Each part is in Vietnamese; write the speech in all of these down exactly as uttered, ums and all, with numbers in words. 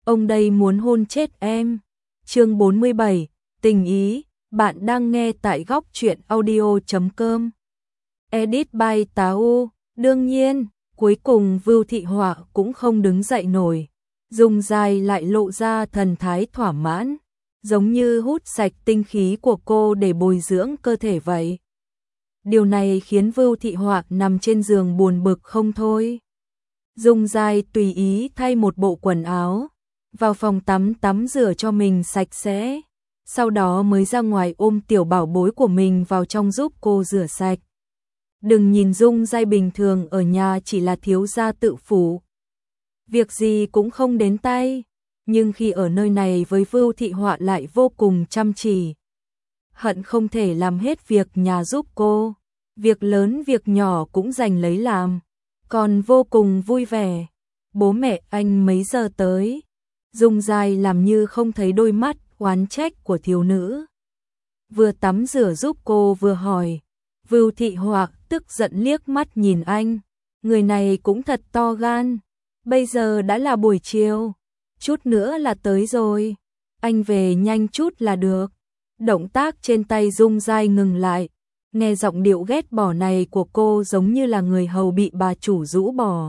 ông đây muốn hôn chết em. Chương bốn mươi bảy, tình ý, bạn đang nghe tại góc truyện audio chấm com. Edit by Táo. Đương nhiên, cuối cùng Vưu Thị Họa cũng không đứng dậy nổi. Dung Giai lại lộ ra thần thái thỏa mãn, giống như hút sạch tinh khí của cô để bồi dưỡng cơ thể vậy. Điều này khiến Vưu Thị Họa nằm trên giường buồn bực không thôi. Dung Giai tùy ý thay một bộ quần áo, vào phòng tắm tắm rửa cho mình sạch sẽ, sau đó mới ra ngoài ôm tiểu bảo bối của mình vào trong giúp cô rửa sạch. Đừng nhìn Dung Giai bình thường ở nhà chỉ là thiếu gia tự phủ, việc gì cũng không đến tay, nhưng khi ở nơi này với Vưu Thị Họa lại vô cùng chăm chỉ. Hận không thể làm hết việc nhà giúp cô, việc lớn việc nhỏ cũng giành lấy làm, còn vô cùng vui vẻ. Bố mẹ anh mấy giờ tới? Dung Giai làm như không thấy đôi mắt oán trách của thiếu nữ, vừa tắm rửa giúp cô vừa hỏi. Vưu Thị Họa tức giận liếc mắt nhìn anh, người này cũng thật to gan, bây giờ đã là buổi chiều, chút nữa là tới rồi, anh về nhanh chút là được. Động tác trên tay Dung Giai ngừng lại, nghe giọng điệu ghét bỏ này của cô giống như là người hầu bị bà chủ rũ bỏ.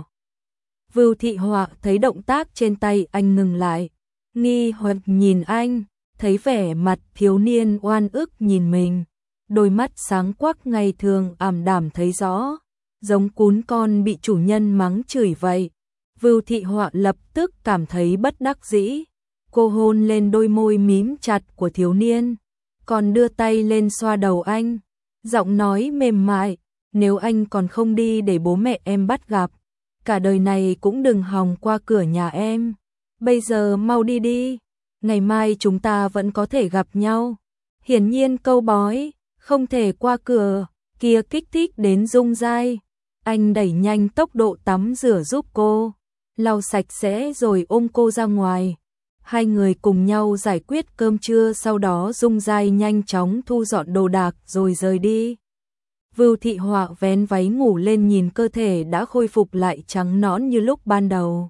Vưu Thị Họa thấy động tác trên tay anh ngừng lại, nghi hoặc nhìn anh, thấy vẻ mặt thiếu niên oan ức nhìn mình, đôi mắt sáng quắc ngày thường ảm đạm thấy rõ, giống cún con bị chủ nhân mắng chửi vậy. Vưu Thị Họa lập tức cảm thấy bất đắc dĩ, cô hôn lên đôi môi mím chặt của thiếu niên, còn đưa tay lên xoa đầu anh, giọng nói mềm mại, nếu anh còn không đi để bố mẹ em bắt gặp, cả đời này cũng đừng hòng qua cửa nhà em. Bây giờ mau đi đi, ngày mai chúng ta vẫn có thể gặp nhau. Hiển nhiên câu bói không thể qua cửa kia kích thích đến Dung Giai. Anh đẩy nhanh tốc độ tắm rửa giúp cô, lau sạch sẽ rồi ôm cô ra ngoài. Hai người cùng nhau giải quyết cơm trưa, sau đó Dung Giai nhanh chóng thu dọn đồ đạc rồi rời đi. Vưu Thị Họa vén váy ngủ lên nhìn cơ thể đã khôi phục lại trắng nõn như lúc ban đầu.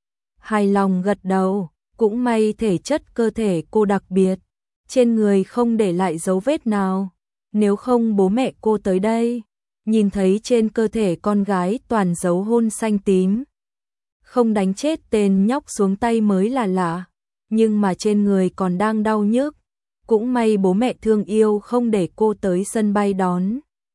Hài lòng gật đầu, cũng may thể chất cơ thể cô đặc biệt, trên người không để lại dấu vết nào, nếu không bố mẹ cô tới đây, nhìn thấy trên cơ thể con gái toàn dấu hôn xanh tím. Không đánh chết tên nhóc xuống tay mới là lạ, nhưng mà trên người còn đang đau nhức, cũng may bố mẹ thương yêu không để cô tới sân bay đón.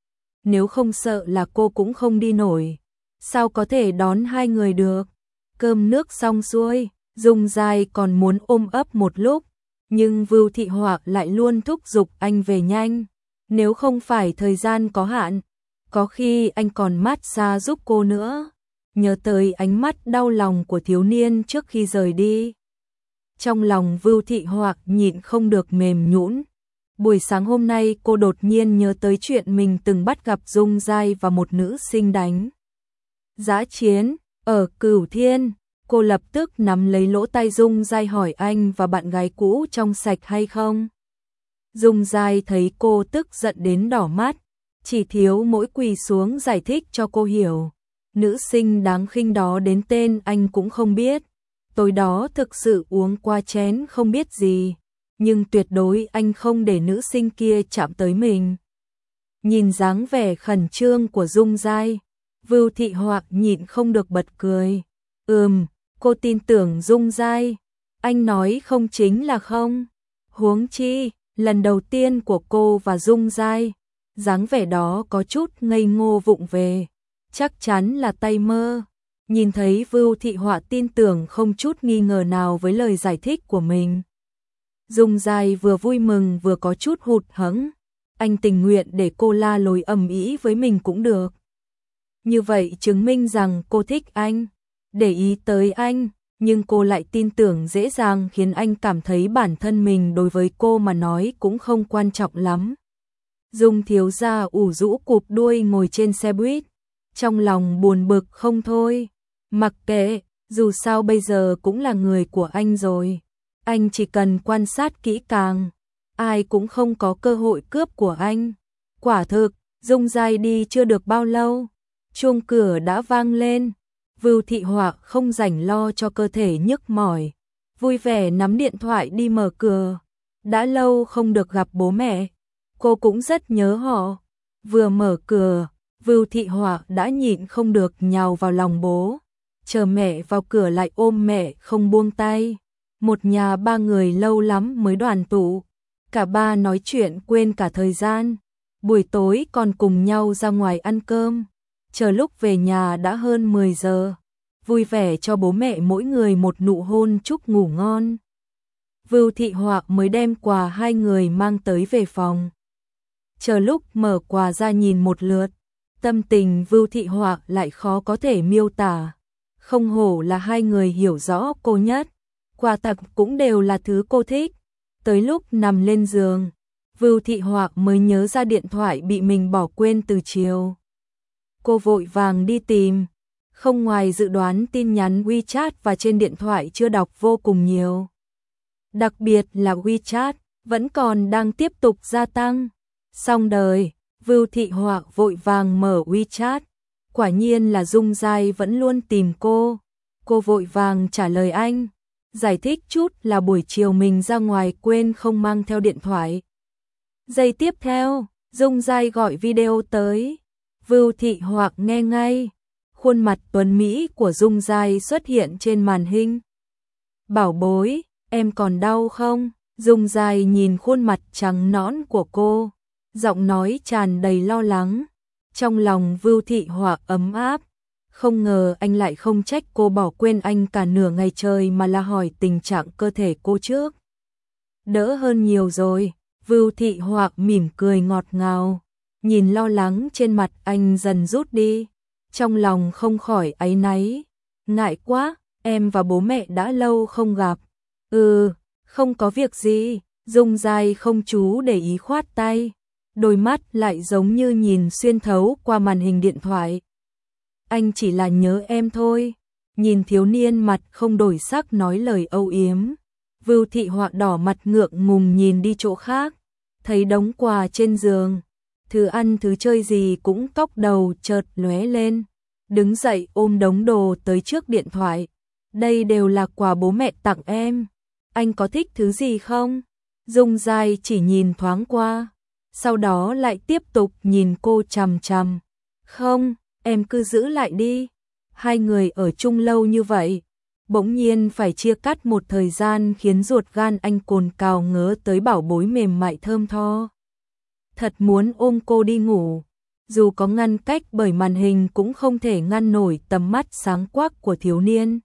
Nếu không sợ là cô cũng không đi nổi, sao có thể đón hai người được. Cơm nước xong xuôi, Dung Giai còn muốn ôm ấp một lúc, nhưng Vưu Thị Họa lại luôn thúc giục anh về nhanh, nếu không phải thời gian có hạn, có khi anh còn massage giúp cô nữa. Nhớ tới ánh mắt đau lòng của thiếu niên trước khi rời đi, trong lòng Vưu Thị Họa nhịn không được mềm nhũn. Buổi sáng hôm nay cô đột nhiên nhớ tới chuyện mình từng bắt gặp Dung Giai và một nữ sinh đánh dã chiến ở Cửu Thiên. Cô lập tức nắm lấy lỗ tai Dung Giai hỏi anh và bạn gái cũ trong sạch hay không. Dung Giai thấy cô tức giận đến đỏ mắt, chỉ thiếu mỗi quỳ xuống giải thích cho cô hiểu. Nữ sinh đáng khinh đó đến tên anh cũng không biết, tối đó thực sự uống qua chén không biết gì, nhưng tuyệt đối anh không để nữ sinh kia chạm tới mình. Nhìn dáng vẻ khẩn trương của Dung Giai, Vưu Thị Họa nhịn không được bật cười. Ừm, cô tin tưởng Dung Giai, anh nói không chính là không. Huống chi, lần đầu tiên của cô và Dung Giai, dáng vẻ đó có chút ngây ngô vụng về, chắc chắn là tay mơ. Nhìn thấy Vưu Thị Họa tin tưởng không chút nghi ngờ nào với lời giải thích của mình, Dung Giai vừa vui mừng vừa có chút hụt hẫng. Anh tình nguyện để cô la lối ầm ĩ với mình cũng được, như vậy chứng minh rằng cô thích anh, để ý tới anh, nhưng cô lại tin tưởng dễ dàng khiến anh cảm thấy bản thân mình đối với cô mà nói cũng không quan trọng lắm. Dung thiếu gia ủ rũ cụp đuôi ngồi trên xe buýt, trong lòng buồn bực không thôi. Mặc kệ, dù sao bây giờ cũng là người của anh rồi, anh chỉ cần quan sát kỹ càng, ai cũng không có cơ hội cướp của anh. Quả thực, Dung Giai đi chưa được bao lâu, chuông cửa đã vang lên. Vưu Thị Họa không rảnh lo cho cơ thể nhức mỏi, vui vẻ nắm điện thoại đi mở cửa. Đã lâu không được gặp bố mẹ, cô cũng rất nhớ họ. Vừa mở cửa, Vưu Thị Họa đã nhịn không được nhào vào lòng bố. Chờ mẹ vào cửa lại ôm mẹ không buông tay. Một nhà ba người lâu lắm mới đoàn tụ. Cả ba nói chuyện quên cả thời gian. Buổi tối còn cùng nhau ra ngoài ăn cơm. Chờ lúc về nhà đã hơn mười giờ. Vui vẻ cho bố mẹ mỗi người một nụ hôn chúc ngủ ngon. Vưu Thị Họa mới đem quà hai người mang tới về phòng. Chờ lúc mở quà ra nhìn một lượt, tâm tình Vưu Thị Họa lại khó có thể miêu tả. Không hổ là hai người hiểu rõ cô nhất. Quà tặng cũng đều là thứ cô thích. Tới lúc nằm lên giường, Vưu Thị Họa mới nhớ ra điện thoại bị mình bỏ quên từ chiều. Cô vội vàng đi tìm. Không ngoài dự đoán, tin nhắn WeChat và trên điện thoại chưa đọc vô cùng nhiều. Đặc biệt là WeChat vẫn còn đang tiếp tục gia tăng. Xong đời, Vưu Thị Họa vội vàng mở WeChat. Quả nhiên là Dung Giai vẫn luôn tìm cô. Cô vội vàng trả lời anh, giải thích chút là buổi chiều mình ra ngoài quên không mang theo điện thoại. Giây tiếp theo, Dung Giai gọi video tới. Vưu Thị Họa nghe ngay. Khuôn mặt tuấn mỹ của Dung Giai xuất hiện trên màn hình. Bảo bối, em còn đau không? Dung Giai nhìn khuôn mặt trắng nõn của cô, giọng nói tràn đầy lo lắng. Trong lòng Vưu Thị Họa ấm áp. Không ngờ anh lại không trách cô bỏ quên anh cả nửa ngày trời mà là hỏi tình trạng cơ thể cô trước. Đỡ hơn nhiều rồi. Vưu Thị Họa mỉm cười ngọt ngào. Nhìn lo lắng trên mặt anh dần rút đi. Trong lòng không khỏi áy náy. Ngại quá, em và bố mẹ đã lâu không gặp. Ừ, không có việc gì. Dung Giai không chú để ý khoát tay. Đôi mắt lại giống như nhìn xuyên thấu qua màn hình điện thoại. Anh chỉ là nhớ em thôi. Nhìn thiếu niên mặt không đổi sắc nói lời âu yếm. Vưu Thị Họa đỏ mặt ngượng ngùng nhìn đi chỗ khác. Thấy đống quà trên giường, thứ ăn thứ chơi gì cũng cóc đầu chợt lóe lên. Đứng dậy ôm đống đồ tới trước điện thoại. Đây đều là quà bố mẹ tặng em. Anh có thích thứ gì không? Dung Giai chỉ nhìn thoáng qua, sau đó lại tiếp tục nhìn cô chằm chằm. Không, em cứ giữ lại đi. Hai người ở chung lâu như vậy, bỗng nhiên phải chia cắt một thời gian khiến ruột gan anh cồn cào ngớ tới bảo bối mềm mại thơm tho. Thật muốn ôm cô đi ngủ. Dù có ngăn cách bởi màn hình cũng không thể ngăn nổi tầm mắt sáng quắc của thiếu niên.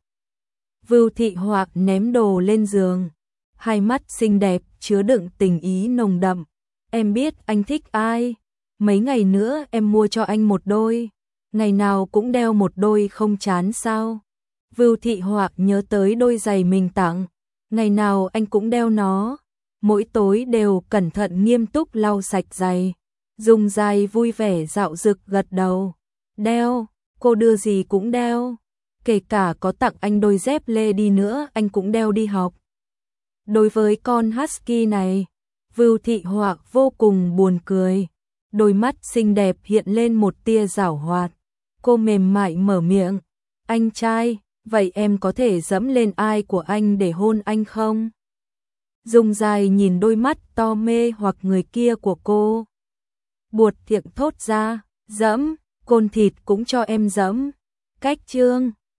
Vưu Thị Họa ném đồ lên giường. Hai mắt xinh đẹp chứa đựng tình ý nồng đậm. Em biết anh thích ai. Mấy ngày nữa em mua cho anh một đôi. Ngày nào cũng đeo một đôi không chán sao? Vưu Thị Họa nhớ tới đôi giày mình tặng. Ngày nào anh cũng đeo nó. Mỗi tối đều cẩn thận nghiêm túc lau sạch giày. Dung Giai vui vẻ dạo dực gật đầu. Đeo, cô đưa gì cũng đeo. Kể cả có tặng anh đôi dép lê đi nữa anh cũng đeo đi học. Đối với con husky này, Vưu Thị Họa vô cùng buồn cười. Đôi mắt xinh đẹp hiện lên một tia giảo hoạt. Cô mềm mại mở miệng. Anh trai, vậy em có thể dẫm lên ai của anh để hôn anh không? Dung Giai nhìn đôi mắt to mê hoặc người kia của cô. Buột miệng thốt ra, dẫm, côn thịt cũng cho em dẫm. Cách chương